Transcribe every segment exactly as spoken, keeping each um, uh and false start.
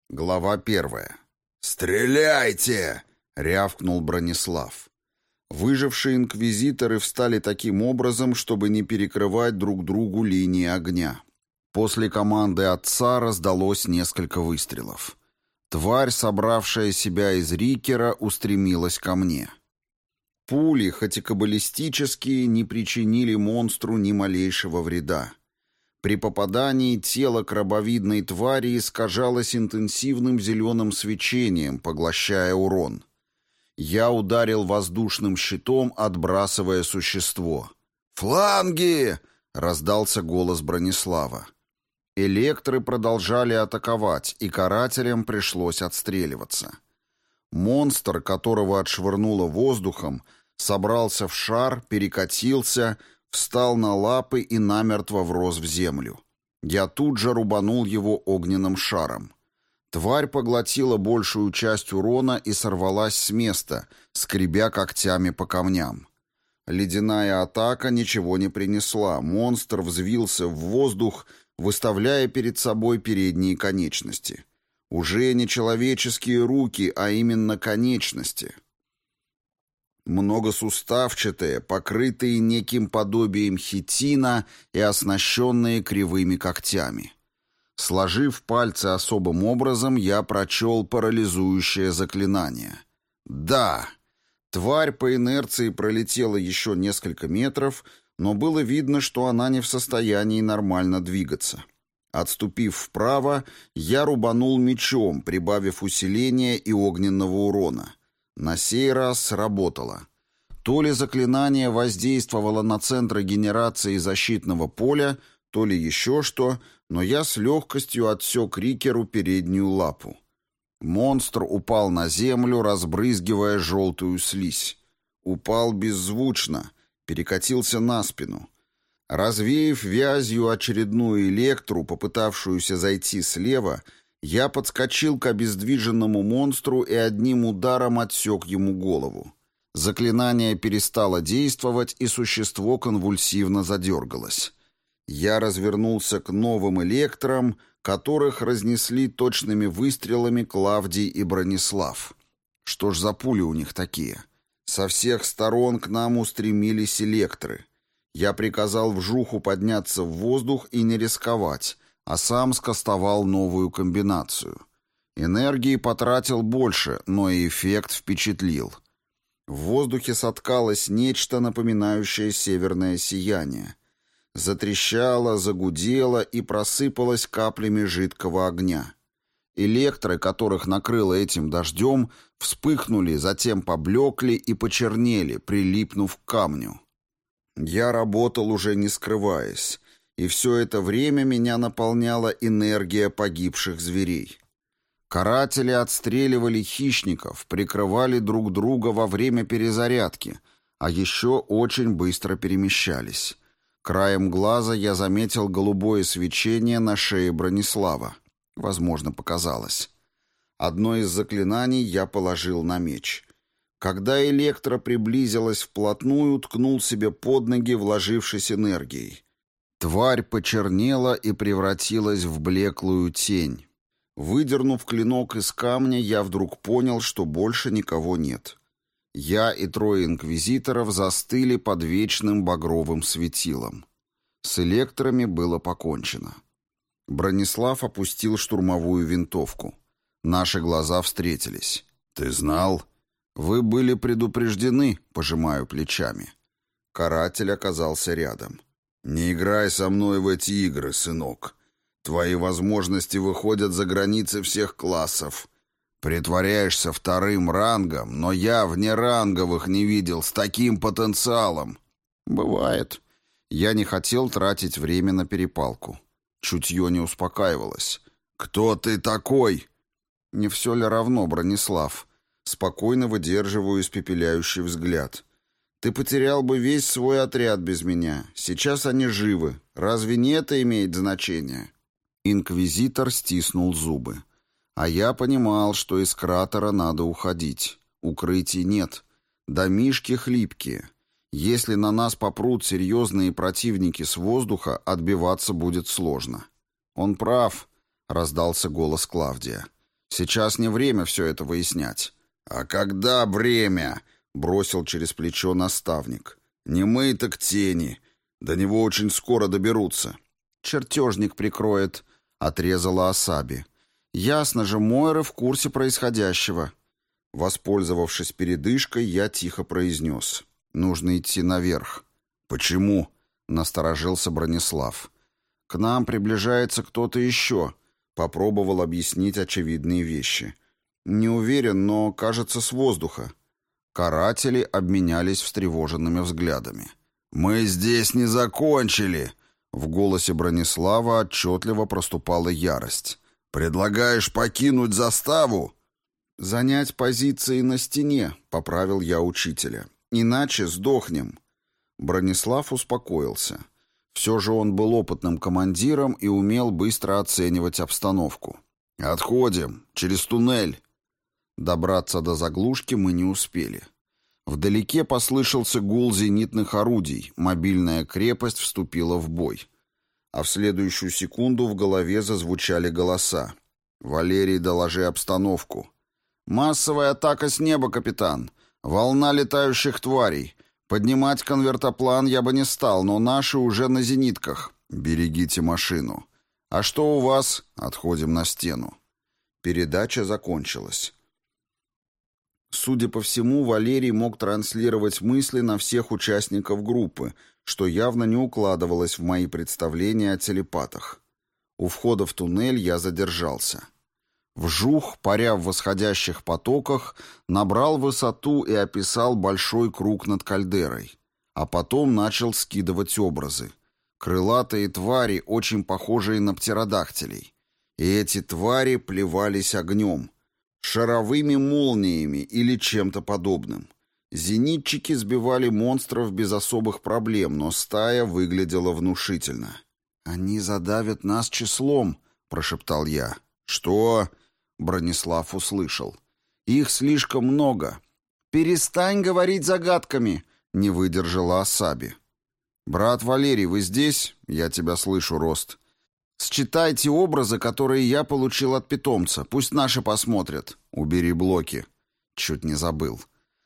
Глава первая. «Стреляйте!» — рявкнул Бронислав. Выжившие инквизиторы встали таким образом, чтобы не перекрывать друг другу линии огня. После команды отца раздалось несколько выстрелов. Тварь, собравшая себя из Рикера, устремилась ко мне. Пули, хоть и каббалистические, не причинили монстру ни малейшего вреда. При попадании тело крабовидной твари искажалось интенсивным зеленым свечением, поглощая урон. Я ударил воздушным щитом, отбрасывая существо. «Фланги!» — раздался голос Бронислава. Электры продолжали атаковать, и карателям пришлось отстреливаться. Монстр, которого отшвырнуло воздухом, собрался в шар, перекатился, встал на лапы и намертво врос в землю. Я тут же рубанул его огненным шаром. Тварь поглотила большую часть урона и сорвалась с места, скребя когтями по камням. Ледяная атака ничего не принесла, монстр взвился в воздух, выставляя перед собой передние конечности. Уже не человеческие руки, а именно конечности. Многосуставчатые, покрытые неким подобием хитина и оснащенные кривыми когтями. Сложив пальцы особым образом, я прочел парализующее заклинание. «Да!» Тварь по инерции пролетела еще несколько метров, но было видно, что она не в состоянии нормально двигаться. Отступив вправо, я рубанул мечом, прибавив усиления и огненного урона. На сей раз сработало. То ли заклинание воздействовало на центры генерации защитного поля, то ли еще что, но я с легкостью отсек Рикеру переднюю лапу. Монстр упал на землю, разбрызгивая желтую слизь. Упал беззвучно, перекатился на спину. Развеяв вязью очередную электру, попытавшуюся зайти слева, я подскочил к обездвиженному монстру и одним ударом отсек ему голову. Заклинание перестало действовать, и существо конвульсивно задергалось. Я развернулся к новым электрам, которых разнесли точными выстрелами Клавдий и Бронислав. Что ж за пули у них такие? Со всех сторон к нам устремились электры. Я приказал вжуху подняться в воздух и не рисковать, а сам скостовал новую комбинацию. Энергии потратил больше, но и эффект впечатлил. В воздухе соткалось нечто, напоминающее северное сияние. Затрещало, загудело и просыпалось каплями жидкого огня. Электры, которых накрыло этим дождем, вспыхнули, затем поблекли и почернели, прилипнув к камню. Я работал уже не скрываясь, и все это время меня наполняла энергия погибших зверей. Каратели отстреливали хищников, прикрывали друг друга во время перезарядки, а еще очень быстро перемещались. Краем глаза я заметил голубое свечение на шее Бронислава. Возможно, показалось. Одно из заклинаний я положил на меч. Когда электро приблизилась вплотную, ткнул себе под ноги, вложившись энергией. Тварь почернела и превратилась в блеклую тень. Выдернув клинок из камня, я вдруг понял, что больше никого нет. Я и трое инквизиторов застыли под вечным багровым светилом. С электрами было покончено. Бронислав опустил штурмовую винтовку. Наши глаза встретились. «Ты знал?» «Вы были предупреждены», — пожимаю плечами. Каратель оказался рядом. «Не играй со мной в эти игры, сынок. Твои возможности выходят за границы всех классов. Притворяешься вторым рангом, но я внеранговых не видел с таким потенциалом». «Бывает». Я не хотел тратить время на перепалку. Чутье не успокаивалось. «Кто ты такой?» «Не все ли равно, Бронислав?» Спокойно выдерживаю испепеляющий взгляд. «Ты потерял бы весь свой отряд без меня. Сейчас они живы. Разве не это имеет значение?» Инквизитор стиснул зубы. А я понимал, что из кратера надо уходить. Укрытий нет. Домишки хлипкие. Если на нас попрут серьезные противники с воздуха, отбиваться будет сложно. «Он прав», — раздался голос Клавдия. Сейчас не время все это выяснять». «А когда время?» — бросил через плечо наставник. «Не мы, так тени. До него очень скоро доберутся». «Чертежник прикроет», — отрезала Асаби. «Ясно же, Мойра в курсе происходящего». Воспользовавшись передышкой, я тихо произнес. «Нужно идти наверх». «Почему?» — насторожился Бронислав. «К нам приближается кто-то еще», — попробовал объяснить очевидные вещи. «Не уверен, но, кажется, с воздуха». Каратели обменялись встревоженными взглядами. «Мы здесь не закончили!» В голосе Бронислава отчетливо проступала ярость. «Предлагаешь покинуть заставу?» «Занять позиции на стене», — поправил я учителя. «Иначе сдохнем». Бронислав успокоился. Все же он был опытным командиром и умел быстро оценивать обстановку. «Отходим. Через туннель». Добраться до заглушки мы не успели. Вдалеке послышался гул зенитных орудий, мобильная крепость вступила в бой. А в следующую секунду в голове зазвучали голоса. «Валерий, доложи обстановку». «Массовая атака с неба, капитан. Волна летающих тварей. Поднимать конвертоплан я бы не стал, но наши уже на зенитках. Берегите машину. А что у вас?» «Отходим на стену». Передача закончилась. Судя по всему, Валерий мог транслировать мысли на всех участников группы, что явно не укладывалось в мои представления о телепатах. У входа в туннель я задержался. Вжух, паря в восходящих потоках, набрал высоту и описал большой круг над кальдерой. А потом начал скидывать образы. Крылатые твари, очень похожие на птеродактилей. И эти твари плевались огнем. Шаровыми молниями или чем-то подобным. Зенитчики сбивали монстров без особых проблем, но стая выглядела внушительно. «Они задавят нас числом», — прошептал я. «Что?» — Бронислав услышал. «Их слишком много». «Перестань говорить загадками», — не выдержала Асаби. «Брат Валерий, вы здесь? Я тебя слышу, Рост». «Считайте образы, которые я получил от питомца. Пусть наши посмотрят». «Убери блоки». Чуть не забыл.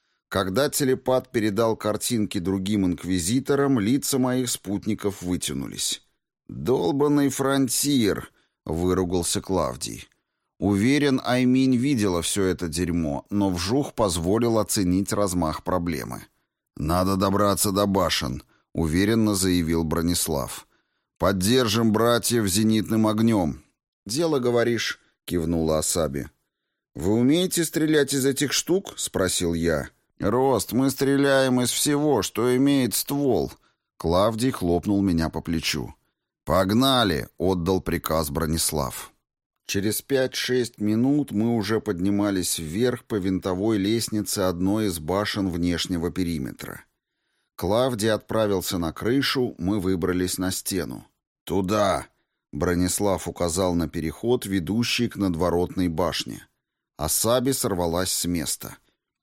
Когда телепат передал картинки другим инквизиторам, лица моих спутников вытянулись. «Долбанный фронтир», — выругался Клавдий. Уверен, Айминь видела все это дерьмо, но вжух позволил оценить размах проблемы. «Надо добраться до башен», — уверенно заявил Бронислав. «Поддержим братьев зенитным огнем». «Дело, говоришь», — кивнула Асаби. «Вы умеете стрелять из этих штук?» — спросил я. «Рост, мы стреляем из всего, что имеет ствол». Клавдий хлопнул меня по плечу. «Погнали!» — отдал приказ Бронислав. Через пять-шесть минут мы уже поднимались вверх по винтовой лестнице одной из башен внешнего периметра. Клавдий отправился на крышу, мы выбрались на стену. «Туда!» — Бронислав указал на переход, ведущий к надворотной башне. Асаби сорвалась с места.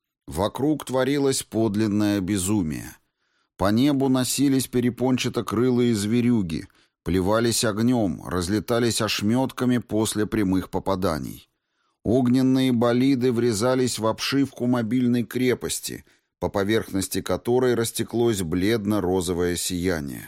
Вокруг творилось подлинное безумие. По небу носились перепончато-крылые зверюги, плевались огнем, разлетались ошметками после прямых попаданий. Огненные болиды врезались в обшивку мобильной крепости, по поверхности которой растеклось бледно-розовое сияние.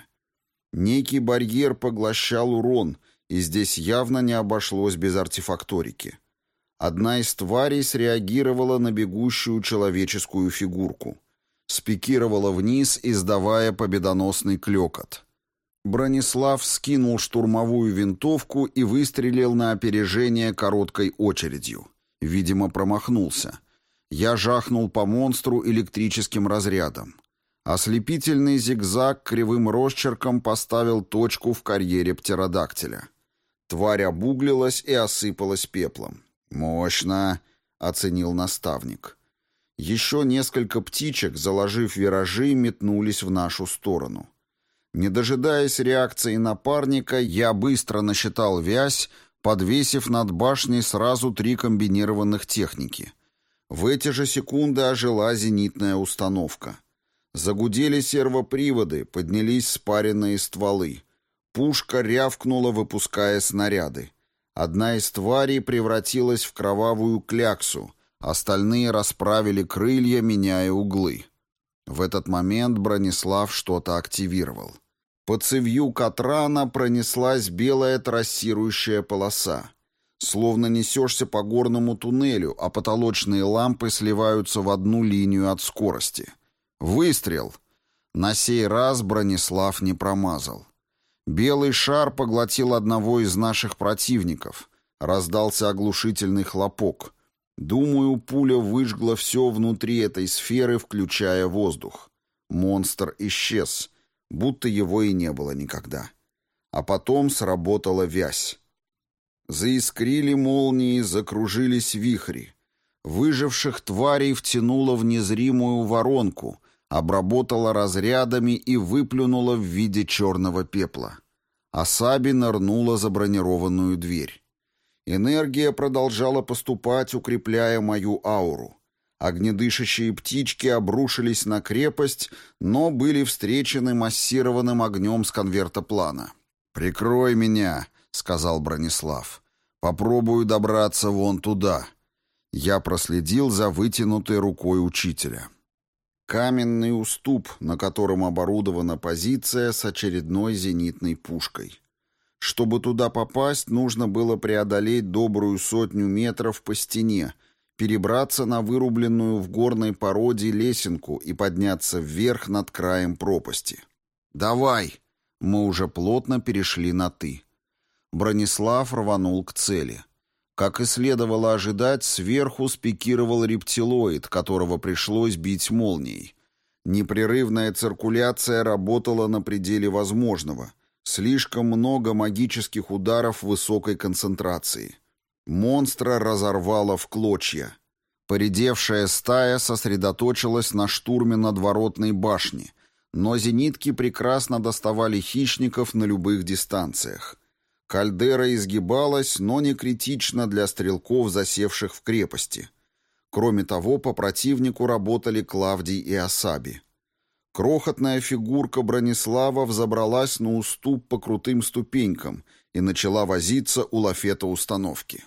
Некий барьер поглощал урон, и здесь явно не обошлось без артефакторики. Одна из тварей среагировала на бегущую человеческую фигурку. Спикировала вниз, издавая победоносный клёкот. Бронислав скинул штурмовую винтовку и выстрелил на опережение короткой очередью. Видимо, промахнулся. Я жахнул по монстру электрическим разрядом. Ослепительный зигзаг кривым росчерком поставил точку в карьере птеродактиля. Тварь обуглилась и осыпалась пеплом. «Мощно», — оценил наставник. Еще несколько птичек, заложив виражи, метнулись в нашу сторону. Не дожидаясь реакции напарника, я быстро насчитал вязь, подвесив над башней сразу три комбинированных техники. В эти же секунды ожила зенитная установка. Загудели сервоприводы, поднялись спаренные стволы. Пушка рявкнула, выпуская снаряды. Одна из тварей превратилась в кровавую кляксу, остальные расправили крылья, меняя углы. В этот момент Бронислав что-то активировал. По цевью Катрана пронеслась белая трассирующая полоса. Словно несешься по горному туннелю, а потолочные лампы сливаются в одну линию от скорости. Выстрел! На сей раз Бронислав не промазал. Белый шар поглотил одного из наших противников. Раздался оглушительный хлопок. Думаю, пуля выжгла все внутри этой сферы, включая воздух. Монстр исчез, будто его и не было никогда. А потом сработала вязь. Заискрили молнии, закружились вихри. Выживших тварей втянуло в незримую воронку, обработала разрядами и выплюнула в виде черного пепла. Асаби нырнула за бронированную дверь. Энергия продолжала поступать, укрепляя мою ауру. Огнедышащие птички обрушились на крепость, но были встречены массированным огнем с конвертоплана. «Прикрой меня», — сказал Бронислав. «Попробую добраться вон туда». Я проследил за вытянутой рукой учителя. Каменный уступ, на котором оборудована позиция с очередной зенитной пушкой. Чтобы туда попасть, нужно было преодолеть добрую сотню метров по стене, перебраться на вырубленную в горной породе лесенку и подняться вверх над краем пропасти. «Давай!» Мы уже плотно перешли на «ты». Бронислав рванул к цели. Как и следовало ожидать, сверху спикировал рептилоид, которого пришлось бить молнией. Непрерывная циркуляция работала на пределе возможного. Слишком много магических ударов высокой концентрации. Монстра разорвало в клочья. Поредевшая стая сосредоточилась на штурме надворотной башни, но зенитки прекрасно доставали хищников на любых дистанциях. Кальдера изгибалась, но не критично для стрелков, засевших в крепости. Кроме того, по противнику работали Клавдий и Асаби. Крохотная фигурка Бронислава взобралась на уступ по крутым ступенькам и начала возиться у лафета установки.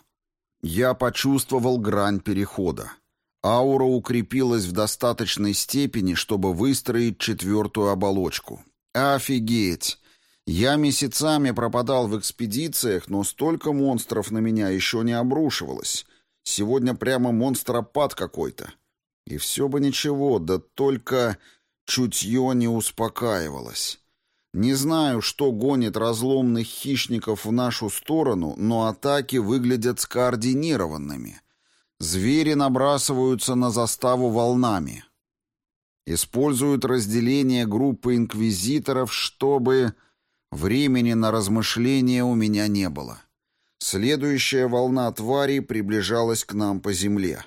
Я почувствовал грань перехода. Аура укрепилась в достаточной степени, чтобы выстроить четвертую оболочку. Офигеть! Я месяцами пропадал в экспедициях, но столько монстров на меня еще не обрушивалось. Сегодня прямо монстропад какой-то. И все бы ничего, да только... Чутье не успокаивалось. Не знаю, что гонит разломных хищников в нашу сторону, но атаки выглядят скоординированными. Звери набрасываются на заставу волнами. Используют разделение группы инквизиторов, чтобы... Времени на размышления у меня не было. Следующая волна тварей приближалась к нам по земле.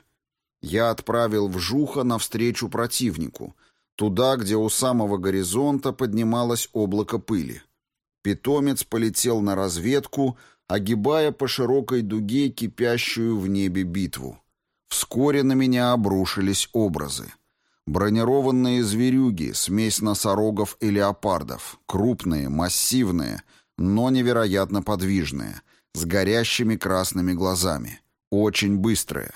Я отправил вжуха навстречу противнику, туда, где у самого горизонта поднималось облако пыли. Питомец полетел на разведку, огибая по широкой дуге кипящую в небе битву. Вскоре на меня обрушились образы. Бронированные зверюги, смесь носорогов и леопардов, крупные, массивные, но невероятно подвижные, с горящими красными глазами, очень быстрые.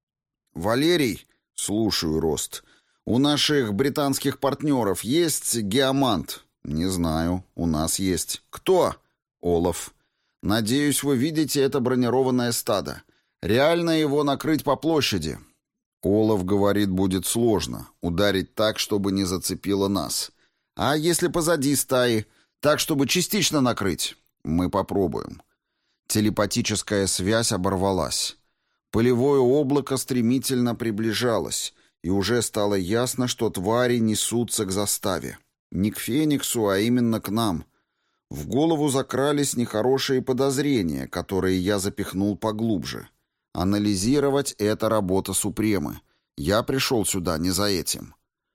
«Валерий?» — слушаю, Рост. «У наших британских партнеров есть геомант?» «Не знаю. У нас есть». «Кто?» «Олаф». «Надеюсь, вы видите это бронированное стадо. Реально его накрыть по площади?» «Олаф говорит, будет сложно. Ударить так, чтобы не зацепило нас». «А если позади стаи? Так, чтобы частично накрыть?» «Мы попробуем». Телепатическая связь оборвалась. Пылевое облако стремительно приближалось, и уже стало ясно, что твари несутся к заставе. Не к Фениксу, а именно к нам. В голову закрались нехорошие подозрения, которые я запихнул поглубже. Анализировать — это работа Супремы. Я пришел сюда не за этим.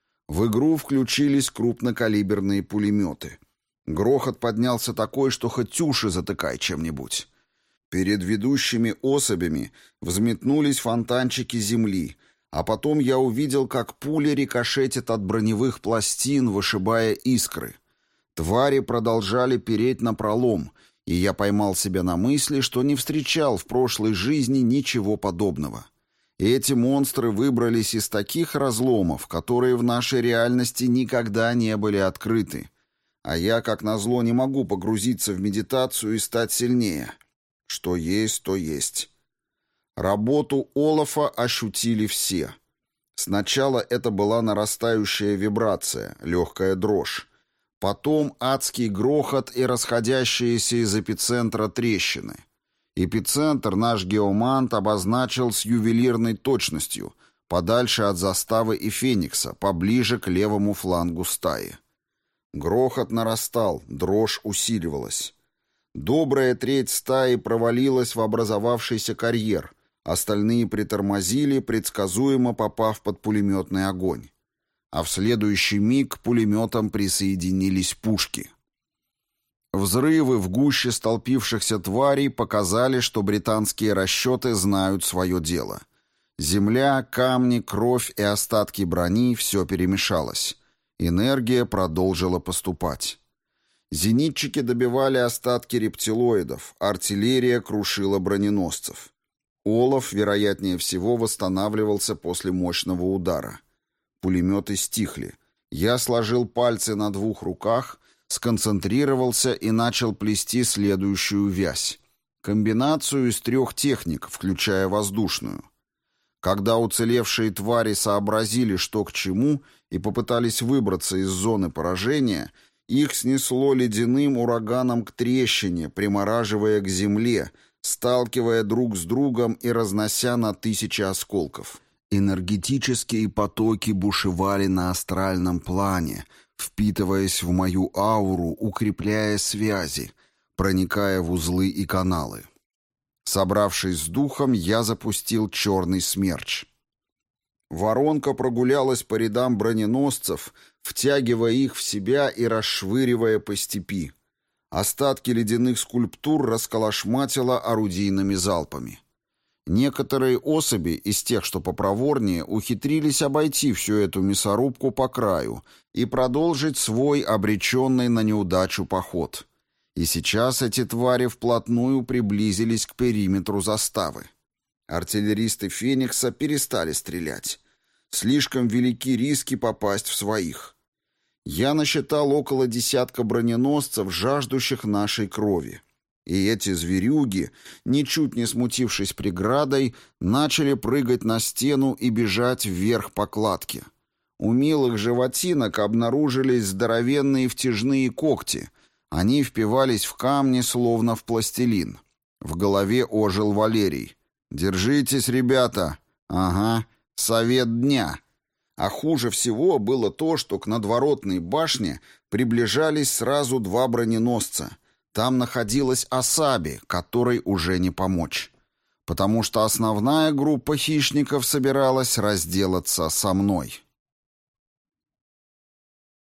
В игру включились крупнокалиберные пулеметы. Грохот поднялся такой, что хоть уши затыкай чем-нибудь. Перед ведущими особями взметнулись фонтанчики земли, а потом я увидел, как пули рикошетят от броневых пластин, вышибая искры. Твари продолжали переть напролом, И я поймал себя на мысли, что не встречал в прошлой жизни ничего подобного. И эти монстры выбрались из таких разломов, которые в нашей реальности никогда не были открыты. А я, как назло, не могу погрузиться в медитацию и стать сильнее. Что есть, то есть. Работу Олафа ощутили все. Сначала это была нарастающая вибрация, легкая дрожь. Потом адский грохот и расходящиеся из эпицентра трещины. Эпицентр наш геомант обозначил с ювелирной точностью, подальше от заставы и Феникса, поближе к левому флангу стаи. Грохот нарастал, дрожь усиливалась. Добрая треть стаи провалилась в образовавшийся карьер, остальные притормозили, предсказуемо попав под пулеметный огонь. А в следующий миг к пулеметам присоединились пушки. Взрывы в гуще столпившихся тварей показали, что британские расчеты знают свое дело. Земля, камни, кровь и остатки брони — все перемешалось. Энергия продолжила поступать. Зенитчики добивали остатки рептилоидов, артиллерия крушила броненосцев. Олаф, вероятнее всего, восстанавливался после мощного удара. Пулеметы стихли. Я сложил пальцы на двух руках, сконцентрировался и начал плести следующую вязь. Комбинацию из трех техник, включая воздушную. Когда уцелевшие твари сообразили, что к чему, и попытались выбраться из зоны поражения, их снесло ледяным ураганом к трещине, примораживая к земле, сталкивая друг с другом и разнося на тысячи осколков. Энергетические потоки бушевали на астральном плане, впитываясь в мою ауру, укрепляя связи, проникая в узлы и каналы. Собравшись с духом, я запустил черный смерч. Воронка прогулялась по рядам броненосцев, втягивая их в себя и расшвыривая по степи. Остатки ледяных скульптур расколошматило орудийными залпами. Некоторые особи из тех, что попроворнее, ухитрились обойти всю эту мясорубку по краю и продолжить свой обреченный на неудачу поход. И сейчас эти твари вплотную приблизились к периметру заставы. Артиллеристы Феникса перестали стрелять. Слишком велики риски попасть в своих. Я насчитал около десятка броненосцев, жаждущих нашей крови. И эти зверюги, ничуть не смутившись преградой, начали прыгать на стену и бежать вверх по кладке. У милых животинок обнаружились здоровенные втяжные когти. Они впивались в камни, словно в пластилин. В голове ожил Валерий. «Держитесь, ребята!» «Ага, совет дня!» А хуже всего было то, что к надворотной башне приближались сразу два броненосца. Там находилась Асаби, которой уже не помочь. Потому что основная группа хищников собиралась разделаться со мной.